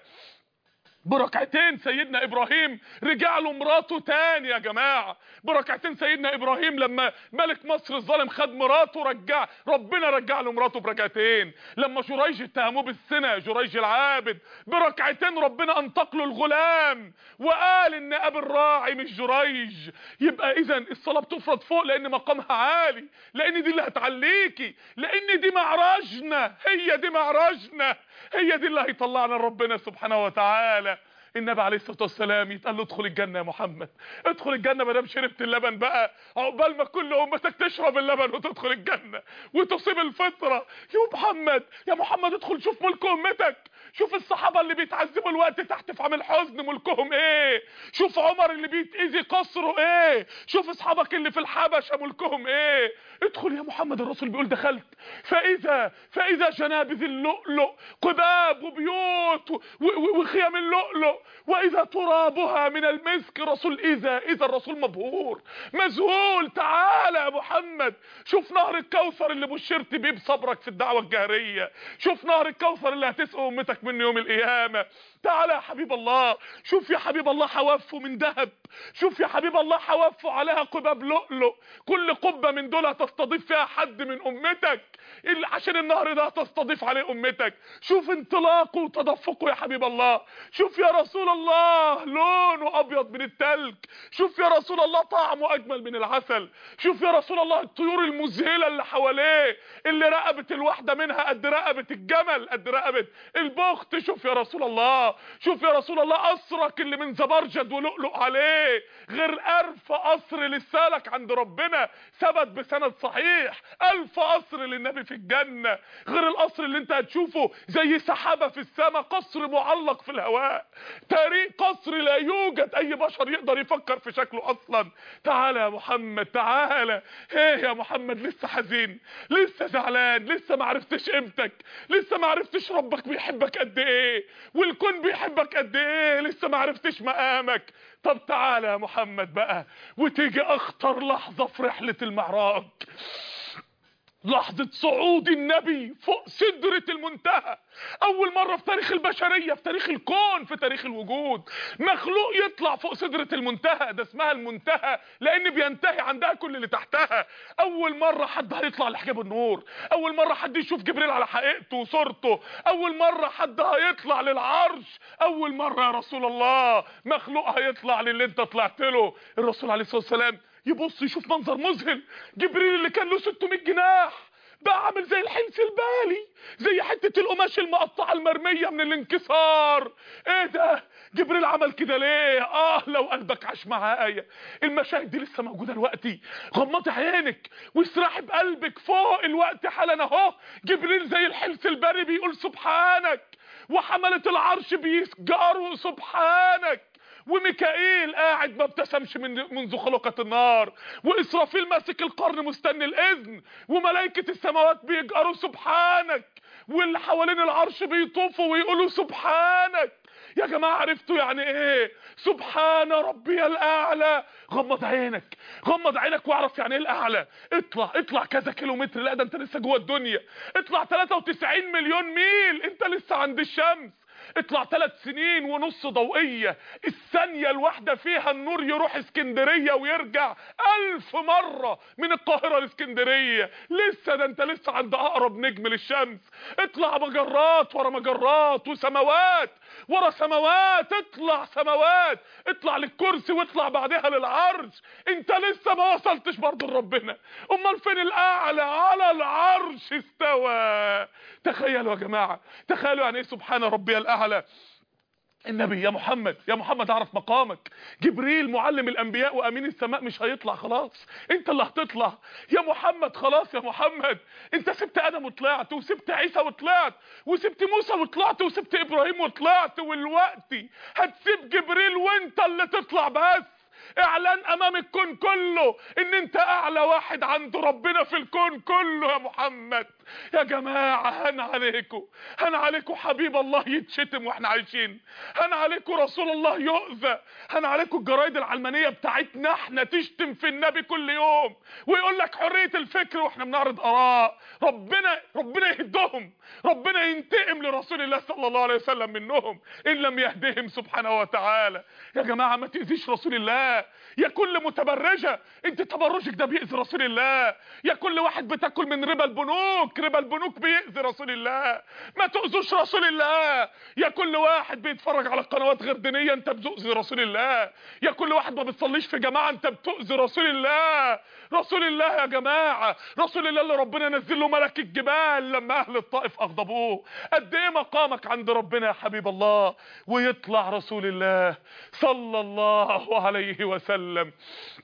بركعتين سيدنا ابراهيم رجع له مراته تاني يا جماعه، بركعتين سيدنا ابراهيم لما ملك مصر الظالم خد مراته رجع ربنا رجع له مراته بركعتين، لما جريج اتهموه بالزنا جريج العابد بركعتين ربنا انطق له الغلام وقال ان ابي الراعي مش جريج. يبقى اذا الصلاه بتفرض فوق لان مقامها عالي، لان دي اللي هتعليكي، لان دي معراجنا، هي دي معراجنا، هي دي اللي هيطلعنا لربنا سبحانه وتعالى. النبي عليه الصلاه والسلام يتقال له ادخل الجنه يا محمد، ادخل الجنه ما دام شربت اللبن بقى، عقبال ما كل امتك تشرب اللبن وتدخل الجنه وتصيب الفطره. يا محمد يا محمد ادخل شوف ملك امتك، شوف الصحابه اللي بيتعذبوا الوقت تحت في عام الحزن ملكهم ايه، شوف عمر اللي بيتاذي قصره ايه، شوف اصحابك اللي في الحبشه ملكهم ايه. ادخل يا محمد. الرسول بيقول دخلت فاذا فاذا جنابذ اللؤلؤ قباب وبيوت وخيام اللؤلؤ واذا ترابها من المسك. رسول اذا اذا الرسول مبهور مذهول. تعالى يا محمد شوف نهر الكوثر اللي بشرت بيه بصبرك في الدعوه الجهريه، شوف نهر الكوثر اللي هتسقي امتك منه يوم القيامه. تعالى يا حبيب الله، شوف يا حبيب الله حوافه من ذهب، شوف يا حبيب الله حوافه عليها قباب لؤلؤ، كل قبة من دول هتستضيف فيها حد من امتك، اللي عشان النهر ده هتستضيف عليه امتك. شوف انطلاقه وتدفقه يا حبيب الله، شوف يا رسول الله لونه ابيض من التلج، شوف يا رسول الله طعمه اجمل من العسل، شوف يا رسول الله الطيور المذهله اللي حواليه اللي رقبه الواحده منها قد رقبه الجمل، قد رقبه البخت. شوف يا رسول الله، شوف يا رسول الله قصرك اللي من زبرجد ولؤلؤ عليه غير ألف قصر للسالك عند ربنا ثبت بسند صحيح، ألف قصر للنبي في الجنة غير القصر اللي انت هتشوفه زي سحابة في السماء، قصر معلق في الهواء، طريق قصر لا يوجد اي بشر يقدر يفكر في شكله اصلا. تعالى يا محمد تعالى. ايه يا محمد لسه حزين، لسه زعلان، لسه ما عرفتش قيمتك، لسه ما عرفتش ربك بيحبك قد ايه والكون بيحبك قد ايه، لسه ما عرفتش مقامك. طب تعالى يا محمد بقى وتيجي اخطر لحظة في رحلة المعراج، لحظة صعود النبي فوق سدرة المنتهى. اول مرة في تاريخ البشرية، في تاريخ الكون، في تاريخ الوجود، مخلوق يطلع فوق سدرة المنتهى. ده اسمها المنتهى لان بينتهي عندها كل اللي تحتها. اول مرة حد هيطلع لحجاب النور، اول مرة حد يشوف جبريل على حقيقته وصورته، اول مرة حد هيطلع للعرش، اول مرة يا رسول الله مخلوق هيطلع للي انت طلعت له. الرسول عليه الصلاة والسلام يبص يشوف منظر مذهل، جبريل اللي كان له ستمائة جناح بقى عامل زي الحلس البالي، زي حتة القماش المقطعة المرمية من الانكسار. ايه ده جبريل عمل كده ليه؟ اه لو قلبك عاش معايا المشاهد دي لسه موجودة دلوقتي، غمضي عينك واسرحي بقلبك فوق الوقت حالا اهو. جبريل زي الحلس البالي بيقول سبحانك، وحملة العرش بيسجروا سبحانك، وميكائيل قاعد ما ابتسمش من منذ خلقت النار، واسرافيل ماسك القرن مستني الاذن، وملائكة السماوات بيجأروا سبحانك، واللي حوالين العرش بيطوفوا ويقولوا سبحانك. يا جماعة عرفتوا يعني ايه سبحان ربي الاعلى؟ غمض عينك، غمض عينك واعرف يعني ايه الاعلى. اطلع اطلع كذا كيلو متر، لا ده انت لسه جوه الدنيا. اطلع ثلاثة وتسعين مليون ميل، انت لسه عند الشمس. اطلع ثلاث سنين ونص ضوئية، الثانية الواحدة فيها النور يروح اسكندرية ويرجع ألف مرة من القاهرة لاسكندرية. لسه ده انت لسه عند اقرب نجم للشمس. اطلع مجرات ورا مجرات وسماوات ورا سماوات، اطلع سماوات، اطلع للكرسي واطلع بعدها للعرش. انت لسه ما وصلتش برضه لربنا. امال فين الاعلى؟ على العرش استوى. تخيلوا يا جماعة، تخيلوا يعني ايه سبحان ربي الاعلى. النبي يا محمد، يا محمد اعرف مقامك. جبريل معلم الانبياء وامين السماء مش هيطلع، خلاص انت اللي هتطلع يا محمد. خلاص يا محمد انت سبت ادم وطلعت، وسبت عيسى وطلعت، وسبت موسى وطلعت، وسبت ابراهيم وطلعت، والوقت هتسيب جبريل وانت اللي تطلع. بس اعلان امام الكون كله ان انت اعلى واحد عند ربنا في الكون كله يا محمد. يا جماعة هن عليكم، هن عليكم حبيب الله يتشتم واحنا عايشين، هن عليكم رسول الله يؤذى، هن عليكم الجرايد العلمانية بتاعتنا احنا تشتم في النبي كل يوم ويقول لك حرية الفكر واحنا بنعرض اراء. ربنا ربنا يهدهم، ربنا ينتقم لرسول الله صلى الله عليه وسلم منهم ان لم يهدهم سبحانه وتعالى. يا جماعة ما تأذيش رسول الله. يا كل متبرجة انت تبرجك ده بيأذي رسول الله. يا كل واحد بتاكل من ربا البنوك، ربا البنوك بيأذي رسول الله. ما تؤذوش رسول الله. يا كل واحد بيتفرج على قنوات غير دينية انت بتؤذي رسول الله. يا كل واحد ما بتصليش في جماعة انت بتؤذي رسول الله. رسول الله يا جماعة، رسول الله اللي ربنا نزل له ملك الجبال لما اهل الطائف اغضبوه. قد ايه مقامك عند ربنا يا حبيب الله. ويطلع رسول الله صلى الله عليه وسلم،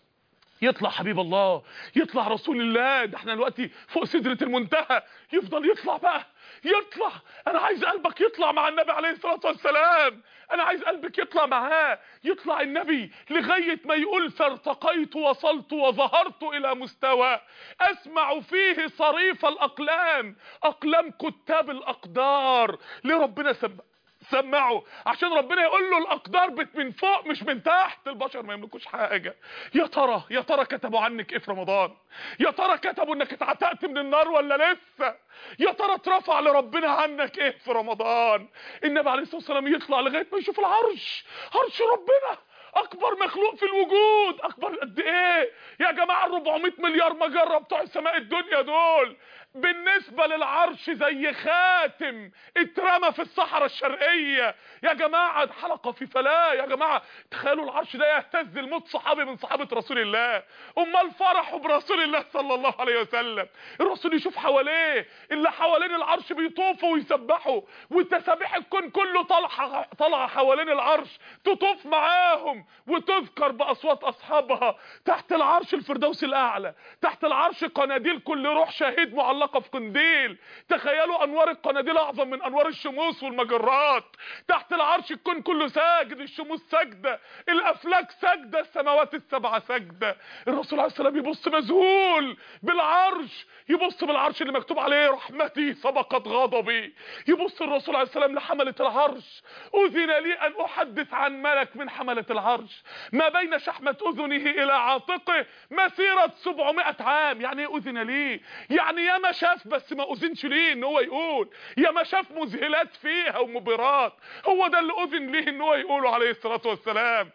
يطلع حبيب الله، يطلع رسول الله. ده احنا دلوقتي فوق سدرة المنتهى، يفضل يطلع بقى، يطلع. انا عايز قلبك يطلع مع النبي عليه الصلاة والسلام، انا عايز قلبك يطلع معاه. يطلع النبي لغاية ما يقول فارتقيت وصلت وظهرت الى مستوى اسمع فيه صريف الاقلام، اقلام كتاب الاقدار. ليه ربنا سمى سمعوا عشان ربنا يقول له الاقدار بت من فوق مش من تحت، البشر ما يملكوش حاجه. يا ترى يا ترى كتبوا عنك ايه في رمضان؟ يا ترى كتبوا انك اتعتقت من النار ولا لسه؟ يا ترى اترفع لربنا عنك ايه في رمضان؟ النبي عليه الصلاه والسلام يطلع لغايه ما يشوف العرش، عرش ربنا اكبر مخلوق في الوجود. اكبر قد ايه يا جماعه؟ أربعمائة مليار مجره بتوع السماء الدنيا دول بالنسبه للعرش زي خاتم اترمى في الصحراء الشرقيه يا جماعه، حلقه في فلاه يا جماعه. تخيلوا العرش ده يهتز الموت صحابي من صحابه رسول الله، امال فرحوا برسول الله صلى الله عليه وسلم. الرسول يشوف حواليه اللي حوالين العرش بيطوفوا ويسبحوا، وتسابيح الكون كله طالعه طالعه حوالين العرش تطوف معاهم وتذكر باصوات اصحابها. تحت العرش الفردوس الاعلى، تحت العرش قناديل كل روح شهيد معلقه في قنديل. تخيلوا انوار القناديل اعظم من انوار الشموس والمجرات. تحت العرش الكون كله ساجد، الشموس ساجده، الافلاك ساجده، السماوات السبعه ساجده. الرسول عليه السلام يبص مذهول بالعرش، يبص بالعرش اللي مكتوب عليه رحمتي سبقت غضبي. يبص الرسول عليه السلام لحمله العرش، اذن لي ان احدث عن ملك من حمله العرش ما بين شحمه اذنه الى عاتقه مسيره سبعمائة عام. يعني ايه اذن لي؟ يعني يا ما شاف بس ما اذنش ليه ان هو يقول، يا ما شاف مذهلات فيها ومبهرات، هو ده اللي اذن ليه ان هو يقوله عليه الصلاه والسلام.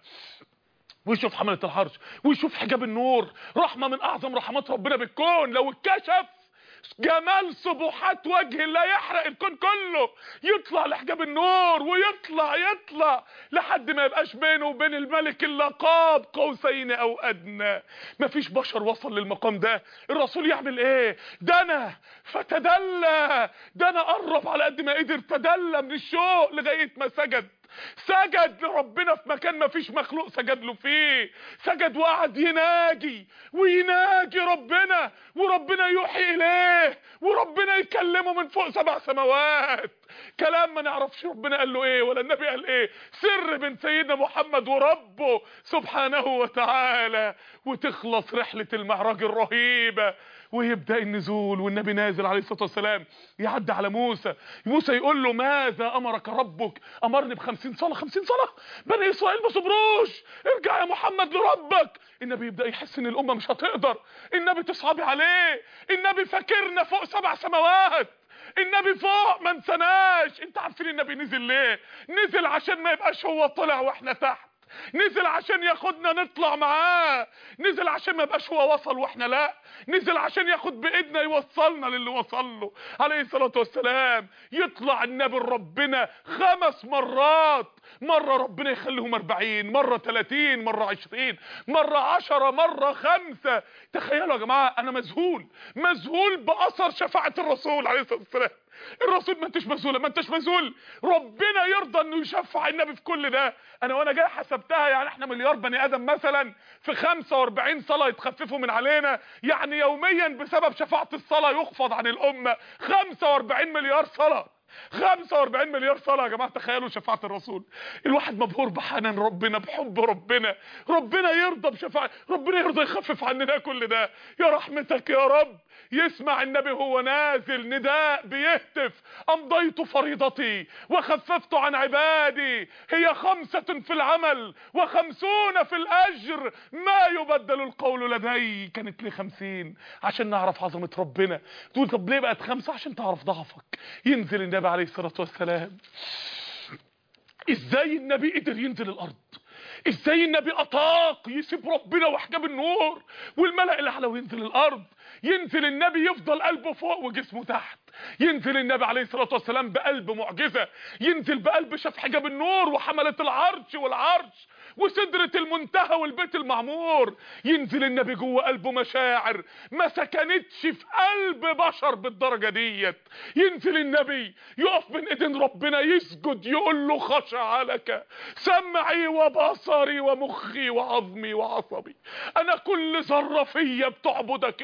ويشوف حمله العرش ويشوف حجاب النور، رحمه من اعظم رحمات ربنا بالكون. لو اتكشف جمال سبحات وجه الله يحرق الكون كله، يطلع لحجاب النور ويطلع يطلع لحد ما يبقاش بينه وبين الملك الا قاب قوسين او ادنى. مفيش بشر وصل للمقام ده. الرسول يعمل ايه؟ دنا فتدلى، دنا قرب على قد ما قدر، تدلى من الشوق لغايه ما سجد. سجد لربنا في مكان ما فيش مخلوق سجد له فيه، سجد وقعد يناجي ويناجي ربنا، وربنا يوحي اليه، وربنا يكلمه من فوق سبع سماوات كلام ما نعرفش ربنا قال له ايه ولا النبي قال ايه، سر بين سيدنا محمد وربه سبحانه وتعالى. وتخلص رحلة المعراج الرهيبة ويبدأ النزول، والنبي نازل عليه الصلاة والسلام يعدي على موسى. موسى يقول له ماذا امرك ربك؟ امرني بخمسين صلاة. خمسين صلاة؟ بني اسرائيل ما صبروش، ارجع يا محمد لربك. النبي يبدأ يحس ان الامة مش هتقدر، النبي تصعبي عليه، النبي فاكرنا فوق سبع سماوات، النبي فوق ما انسناش. انت عارفين النبي نزل ليه؟ نزل عشان ما يبقاش هو طلع واحنا تحت، نزل عشان ياخدنا نطلع معاه، نزل عشان ما يبقاش هو وصل واحنا لا، نزل عشان ياخد بايدنا يوصلنا للي وصل له عليه الصلاه والسلام. يطلع النبي ربنا خمس مرات، مره ربنا يخليهم أربعين، مره ثلاثين، مره عشرين، مره عشرة، مره خمسة. تخيلوا يا جماعه انا مذهول مذهول باثر شفاعه الرسول عليه الصلاه والسلام. الرسول ما انتش مذهول، ما انتش مذهول، ربنا يرضى انه يشفع النبي في كل ده. انا وانا جاي حسبتها، يعني احنا مليار بني ادم مثلا، في خمسة وأربعين صلاه يتخففوا من علينا، يعني يوميا بسبب شفاعه الصلاه يخفض عن الامه خمسة وأربعين مليار صلاه. خمسة وأربعين مليار صلاه يا جماعه، تخيلوا شفاعه الرسول. الواحد مبهور بحنان ربنا، بحب ربنا، ربنا يرضى بشفاعه، ربنا يرضى يخفف عننا كل ده. يا رحمتك يا رب. يسمع النبي هو نازل نداء بيهتف امضيت فريضتي وخففت عن عبادي، هي خمسة في العمل وخمسون في الاجر ما يبدل القول لدي. كانت ليه خمسين عشان نعرف عظمة ربنا. تقول طب ليه بقت خمسة؟ عشان تعرف ضعفك. ينزل النبي عليه الصلاة والسلام. ازاي النبي قدر ينزل الارض؟ ازاي النبي اطاق يسيب ربنا وحجاب النور والملأ الاعلى وينزل الارض؟ ينزل النبي يفضل قلبه فوق وجسمه تحت. ينزل النبي عليه الصلاة والسلام بقلب معجزة، ينزل بقلب شاف حجاب النور وحملة العرش والعرش وسدرة المنتهى والبيت المعمور. ينزل النبي جوه قلبه مشاعر ما سكنتش في قلب بشر بالدرجة ديت. ينزل النبي يقف بين ايدين ربنا يسجد يقول له خشع لك سمعي وبصري ومخي وعظمي وعصبي، انا كل ذرة فيا بتعبدك يا رب،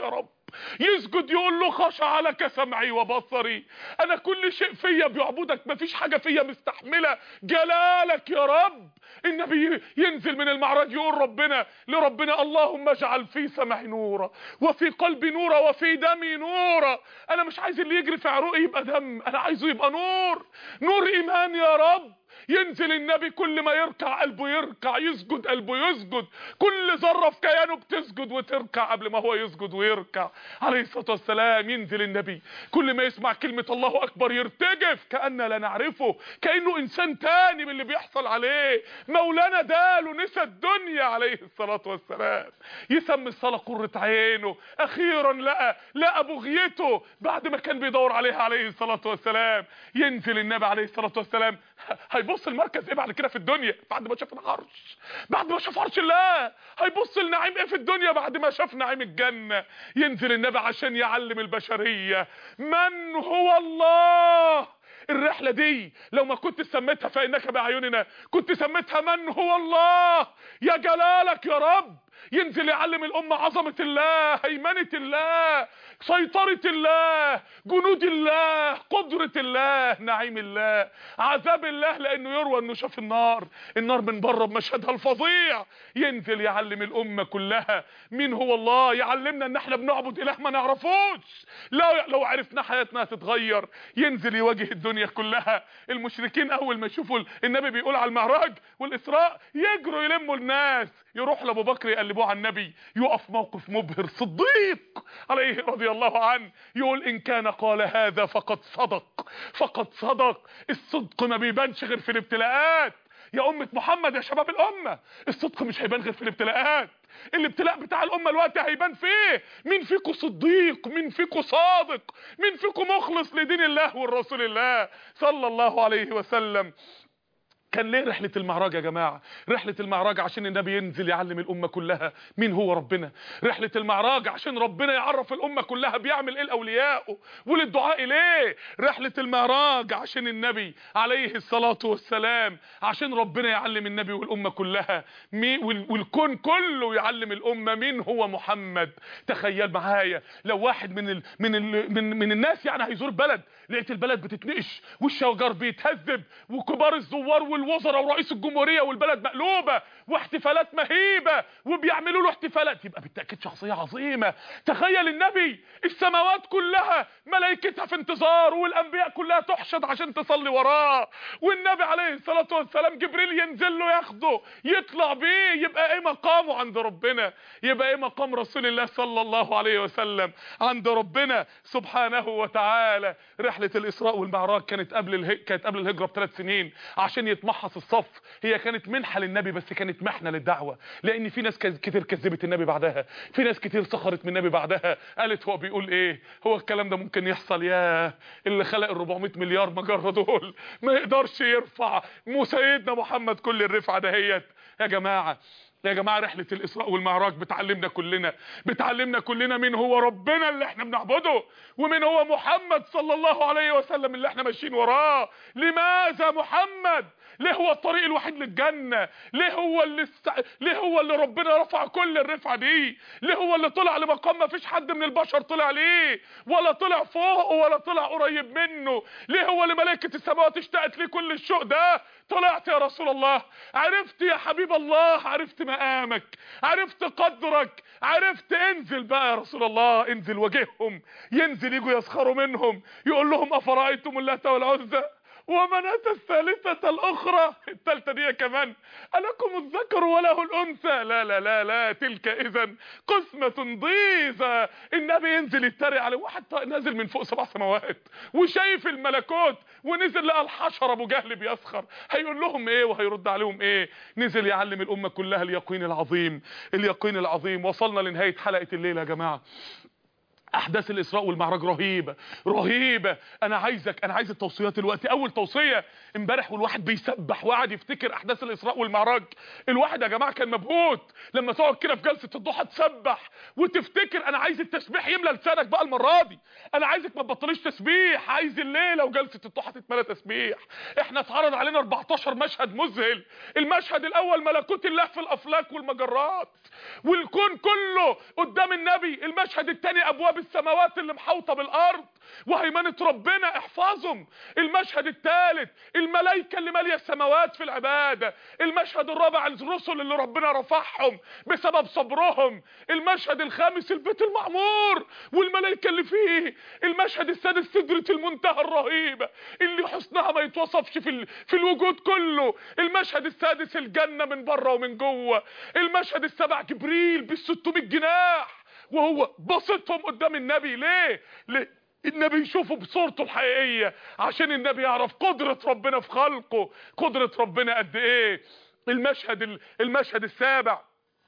يسجد يقول له خشع لك سمعي وبصري، انا كل شيء فيا بيعبدك، مفيش حاجة فيا مستحملة جلالك يا رب. النبي ينزل من المعراج يقول ربنا لربنا اللهم اجعل في سمعي نورا وفي قلبي نورا وفي دمي نورا. انا مش عايز اللي يجري في عروقي يبقى دم، انا عايزه يبقى نور، نور ايمان يا رب. ينزل النبي كل ما يركع قلبه يركع، يسجد قلبه يسجد، كل ذره في كيانه بتسجد وتركع قبل ما هو يسجد ويركع عليه الصلاه والسلام. ينزل النبي كل ما يسمع كلمه الله اكبر يرتجف كأن لا نعرفه، كأنه انسان تاني من اللي بيحصل عليه. مولانا داله نسى الدنيا عليه الصلاه والسلام. يسمي الصلاه قرة عينه، اخيرا لقى لقى بغيته بعد ما كان بيدور عليها عليه الصلاه والسلام. ينزل النبي عليه الصلاه والسلام هيبص المركز ايه بعد كده في الدنيا بعد ما شاف العرش، بعد ما شاف عرش الله هيبص النعيم ايه في الدنيا بعد ما شاف نعيم الجنة. ينزل النبي عشان يعلم البشرية من هو الله. الرحلة دي لو ما كنت سميتها فإنك بأعيننا كنت سميتها من هو الله، يا جلالك يا رب. ينزل يعلم الأمة عظمة الله، هيمنة الله، سيطرة الله، جنود الله، قدرة الله، نعيم الله، عذاب الله، لأنه يروى أنه شاف النار النار من بره بمشهدها الفظيع. ينزل يعلم الأمة كلها مين هو الله، يعلمنا أن احنا بنعبد إله ما نعرفوش، لو, لو عرفنا حياتنا هتتغير. ينزل يواجه الدنيا كلها. المشركين أول ما يشوفوا النبي بيقول على المعراج والإسراء يجروا يلموا الناس، يروح لأبو بكر يقلبوه على النبي، يقف موقف مبهر. صديق عليه رضي الله عنه يقول إن كان قال هذا فقد صدق، فقد صدق. الصدق ما بيبانش غير في الابتلاءات يا أمة محمد يا شباب الأمة. الصدق مش هيبان غير في الابتلاءات. الابتلاء بتاع الأمة الوقت هيبان فيه مين فيكم صديق، مين فيكم صادق، مين فيكم مخلص لدين الله والرسول الله صلى الله عليه وسلم. كان ليه رحلة المعراج يا جماعة؟ رحلة المعراج عشان النبي ينزل يعلم الأمة كلها مين هو ربنا. رحلة المعراج عشان ربنا يعرف الأمة كلها بيعمل ايه لأوليائه وللدعاء ليه. رحلة المعراج عشان النبي عليه الصلاة والسلام، عشان ربنا يعلم النبي والأمة كلها مين، والكون كله يعلم الأمة مين هو محمد. تخيل معايا لو واحد من ال من ال من, من الناس يعني هيزور بلد، لقيت البلد بتتنقش والشجر بيتهذب وكبار الزوار والوزراء ورئيس الجمهورية والبلد مقلوبة واحتفالات مهيبة وبيعملوا له احتفالات، يبقى بالتأكيد شخصية عظيمة. تخيل النبي السماوات كلها ملائكتها في انتظار والأنبياء كلها تحشد عشان تصلي وراه، والنبي عليه الصلاة والسلام جبريل ينزل له ياخده يطلع بيه. يبقى ايه مقامه عند ربنا، يبقى ايه مقام رسول الله صلى الله عليه وسلم عند ربنا سبحانه وتعالى. رحلة الإسراء والمعراج كانت قبل اله... كانت قبل الهجرة بثلاث سنين عشان يتمحص الصف. هي كانت منحة للنبي بس كانت محنة للدعوة، لأن في ناس كتير كذبت النبي بعدها، في ناس كتير سخرت من النبي بعدها، قالت هو بيقول ايه، هو الكلام ده ممكن يحصل؟ يا اللي خلق ال أربعمائة مليار مجرة دول ما يقدرش يرفع سيدنا محمد كل الرفعة دهيت. يا جماعة يا جماعة رحلة الإسراء والمعراج بتعلمنا كلنا بتعلمنا كلنا مين هو ربنا اللي احنا بنعبده، ومين هو محمد صلى الله عليه وسلم اللي احنا ماشيين وراه. لماذا محمد؟ ليه هو الطريق الوحيد للجنة؟ ليه هو اللي است... ليه هو اللي ربنا رفع كل الرفعة دي؟ ليه هو اللي طلع لمقام ما فيش حد من البشر طلع ليه، ولا طلع فوقه ولا طلع قريب منه؟ ليه هو اللي ملائكة السماوات اشتقت ليه كل الشوق ده؟ طلعت يا رسول الله، عرفت يا حبيب الله، عرفت مقامك، عرفت قدرك، عرفت. انزل بقى يا رسول الله، انزل واجههم. ينزل يجوا يسخروا منهم، يقول لهم افرايتم اللات والعزى ومناة الثالثة الأخرى، الثالثة دي كمان ألكم الذكر وله الأنثى؟ لا لا لا لا تلك إذا قسمة ضيزى. النبي ينزل يتريق عليه، واحد نازل من فوق سبع سماوات وشايف الملكوت ونزل لقى الحشر أبو جهل بيسخر، هيقول لهم إيه وهيرد عليهم إيه؟ نزل يعلم الأمة كلها اليقين العظيم، اليقين العظيم. وصلنا لنهاية حلقة الليلة يا جماعة. احداث الاسراء والمعراج رهيبه رهيبه. انا عايزك انا عايز التوصيات دلوقتي. اول توصيه، امبارح والواحد بيسبح وقعد يفتكر احداث الاسراء والمعراج، الواحد يا جماعه كان مبهوت لما تقعد كده في جلسه الضحى تسبح وتفتكر. انا عايز التسبيح يملى لسانك بقى المره دي، انا عايزك ما تبطليش تسبيح، عايز الليله وجلسه الضحى تتملى تسبيح. احنا اتعرض علينا أربعتاشر مشهد مذهل. المشهد الاول ملكوت الله في الافلاك والمجرات والكون كله قدام النبي، المشهد الثاني ابواب بالسماوات اللي محوطة بالارض وهيمنة ربنا احفظهم. المشهد الثالث الملائكة اللي مالية السماوات في العبادة. المشهد الرابع الرسل اللي ربنا رفعهم بسبب صبرهم. المشهد الخامس البيت المعمور والملائكة اللي فيه. المشهد السادس سدرة المنتهى الرهيبة اللي حسنها ما يتوصفش في, ال... في الوجود كله. المشهد السادس الجنة من بره ومن جوه. المشهد السابع جبريل بالستمائة جناح وهو بسطهم قدام النبي. ليه؟ ليه؟ النبي يشوفه بصورته الحقيقية عشان النبي يعرف قدرة ربنا في خلقه، قدرة ربنا قد ايه. المشهد المشهد السابع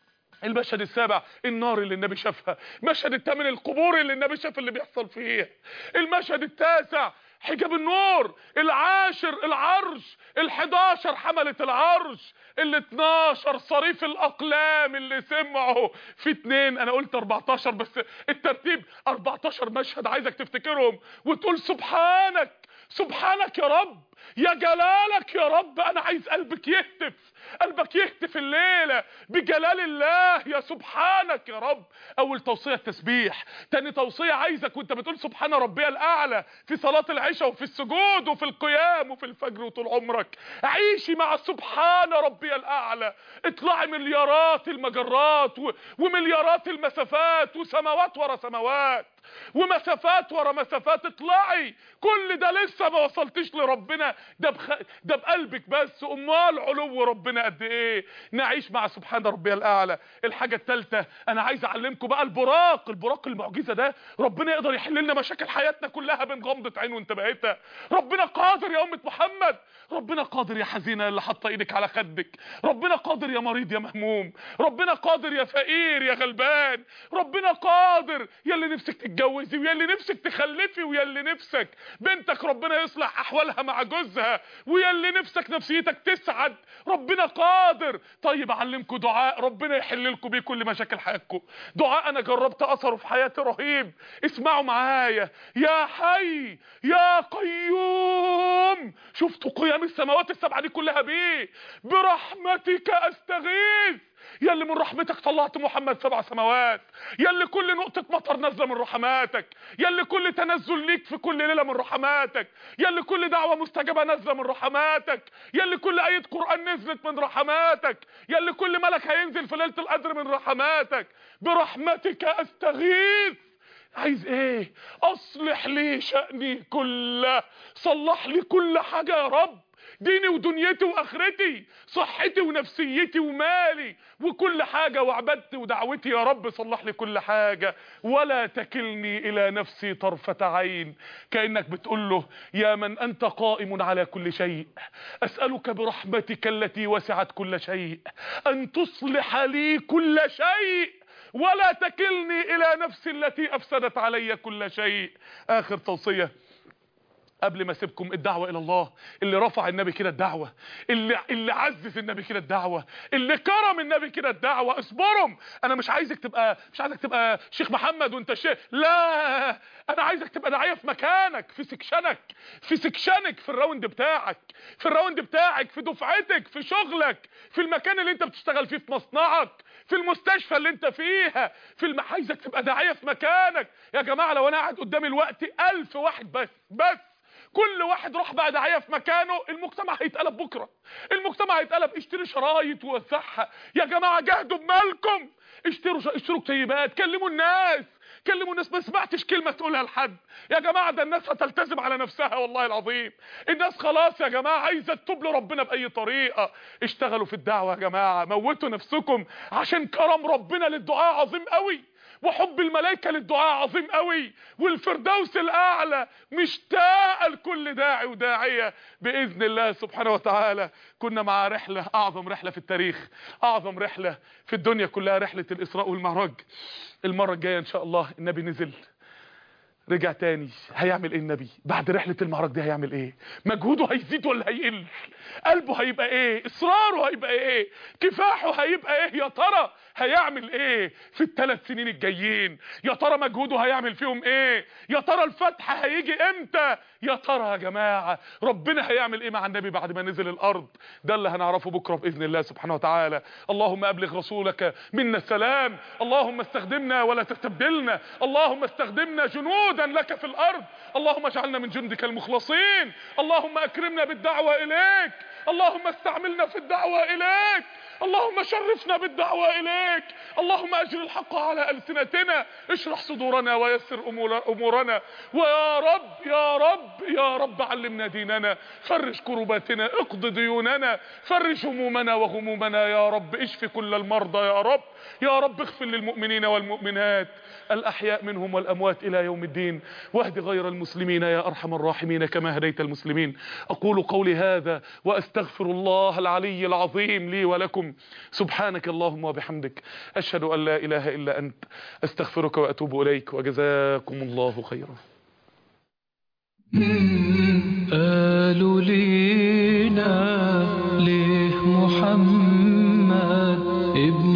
المشهد السابع النار اللي النبي شافها. المشهد الثامن القبور اللي النبي شاف اللي بيحصل فيها. المشهد التاسع حجاب النور. العاشر العرش. الحداشر حملة العرش. الاتناشر صريف الاقلام اللي سمعوا في اتنين. انا قلت اربعتاشر بس الترتيب اربعتاشر مشهد عايزك تفتكرهم وتقول سبحانك سبحانك يا رب، يا جلالك يا رب. انا عايز قلبك يهتف، قلبك يهتف الليلة بجلال الله. يا سبحانك يا رب. اول توصية التسبيح. تاني توصية عايزك وانت بتقول سبحان ربي الاعلى في صلاة العشاء وفي السجود وفي القيام وفي الفجر وطول عمرك عيشي مع سبحان ربي الاعلى. اطلعي مليارات المجرات و... ومليارات المسافات وسماوات ورا سماوات ومسافات ورا مسافات. اطلعي، كل ده لسه ما وصلتش لربنا، ده بخ... ده بقلبك بس. امال علو ربنا قد ايه. نعيش مع سبحان ربي الاعلى. الحاجه الثالثه انا عايز اعلمكم بقى البراق. البراق المعجزه ده ربنا يقدر يحل لنا مشاكل حياتنا كلها بين غمضه عين وانتباهتها. ربنا قادر يا امه محمد. ربنا قادر يا حزينه اللي حاطه ايدك على خدك. ربنا قادر يا مريض يا مهموم. ربنا قادر يا فقير يا غلبان. ربنا قادر يا اللي نفسك تتجوزي ويا اللي نفسك تخلفي ويا اللي نفسك بنتك ربنا يصلح احوالها مع جوزها ويا اللي نفسك نفسيتك تسعد. ربنا قادر. طيب اعلمكم دعاء ربنا يحل لكم بيه كل مشاكل حياتكم. دعاء انا جربت اثره في حياتي رهيب. اسمعوا معايا. يا حي يا قيوم. شفتوا قيام السماوات السبعه دي كلها بيه. برحمتك استغيث. يا اللي من رحمتك طلعت محمد سبع سماوات. يا اللي كل نقطة مطر نازلة من رحماتك. يا اللي كل تنزل ليك في كل ليلة من رحماتك. يا اللي كل دعوة مستجابة نازلة من رحماتك. يا اللي كل آية قرآن نزلت من رحماتك. يا اللي كل ملك هينزل في ليلة القدر من رحماتك. برحمتك استغيث. عايز ايه؟ اصلح لي شأني كله. صلح لي كل حاجة يا رب. ديني ودنيتي واخرتي، صحتي ونفسيتي ومالي وكل حاجة وعبادتي ودعوتي يا رب. صلح لي كل حاجة ولا تكلني الى نفسي طرفة عين. كأنك بتقول له يا من انت قائم على كل شيء اسألك برحمتك التي وسعت كل شيء ان تصلح لي كل شيء ولا تكلني الى نفسي التي افسدت علي كل شيء. اخر توصية قبل ما اسيبكم. الدعوه الى الله اللي رفع النبي كده الدعوه، اللي اللي عزز النبي كده الدعوه، اللي كرم النبي كده الدعوه. اصبرهم. انا مش عايزك تبقى مش عايزك تبقى شيخ محمد وانت شيخ، لا، انا عايزك تبقى داعيه في مكانك، في سكشنك في سكشنك في الراوند بتاعك في الراوند بتاعك في دفعتك، في شغلك، في المكان اللي انت بتشتغل فيه، في مصنعك، في المستشفى اللي انت فيها، في الم... عايزك تبقى داعيه في مكانك. يا جماعه لو انا قاعد قدامي الوقت ألف واحد بس بس كل واحد راح بقى داعيه في مكانه، المجتمع هيتقلب بكره. المجتمع هيتقلب. اشتري شرايط ووزعها يا جماعه. جهدوا بمالكم. اشتروا اشتروا كتيبات. كلموا الناس كلموا الناس. ما سمعتش كلمه تقولها لحد يا جماعه. ده الناس هتلتزم على نفسها والله العظيم. الناس خلاص يا جماعه عايزه تتوب لربنا باي طريقه. اشتغلوا في الدعوه يا جماعه. موتوا نفسكم عشان كرم ربنا للدعاء عظيم قوي، وحب الملائكة للدعاء عظيم قوي، والفردوس الأعلى مشتاق لكل داعي وداعية بإذن الله سبحانه وتعالى. كنا مع رحلة، أعظم رحلة في التاريخ، أعظم رحلة في الدنيا كلها، رحلة الإسراء والمعراج. المرة الجاية إن شاء الله النبي نزل رجع تاني. هيعمل ايه النبي بعد رحلة المعراج دي؟ هيعمل ايه؟ مجهوده هيزيد ولا هيقل؟ قلبه هيبقى ايه؟ اصراره هيبقى ايه؟ كفاحه هيبقى ايه؟ يا ترى هيعمل ايه في الثلاث سنين الجايين؟ يا ترى مجهوده هيعمل فيهم ايه؟ يا ترى الفتح هيجي امتى؟ يا ترى يا جماعة ربنا هيعمل ايه مع النبي بعد ما نزل الارض؟ ده اللي هنعرفه بكرة باذن الله سبحانه وتعالى. اللهم ابلغ رسولك منا السلام، اللهم استخدمنا ولا تستبدلنا، اللهم استخدمنا جنودا لك في الارض، اللهم اجعلنا من جندك المخلصين، اللهم اكرمنا بالدعوة اليك، اللهم استعملنا في الدعوة اليك، اللهم شرفنا بالدعوة اليك، اللهم اجر الحق على ألسنتنا، اشرح صدورنا ويسر امورنا، ويا رب يا رب يا رب علمنا ديننا، فرج كرباتنا، اقض ديوننا، فرج همومنا وغمومنا يا رب، اشف كل المرضى يا رب، يا رب اغفر للمؤمنين والمؤمنات الأحياء منهم والأموات إلى يوم الدين، واهد غير المسلمين يا أرحم الراحمين كما هديت المسلمين. أقول قولي هذا وأستغفر الله العلي العظيم لي ولكم. سبحانك اللهم وبحمدك، أشهد أن لا إله إلا أنت، أستغفرك وأتوب إليك، وجزاكم الله خيرا. قالوا لينا ليه محمد ابن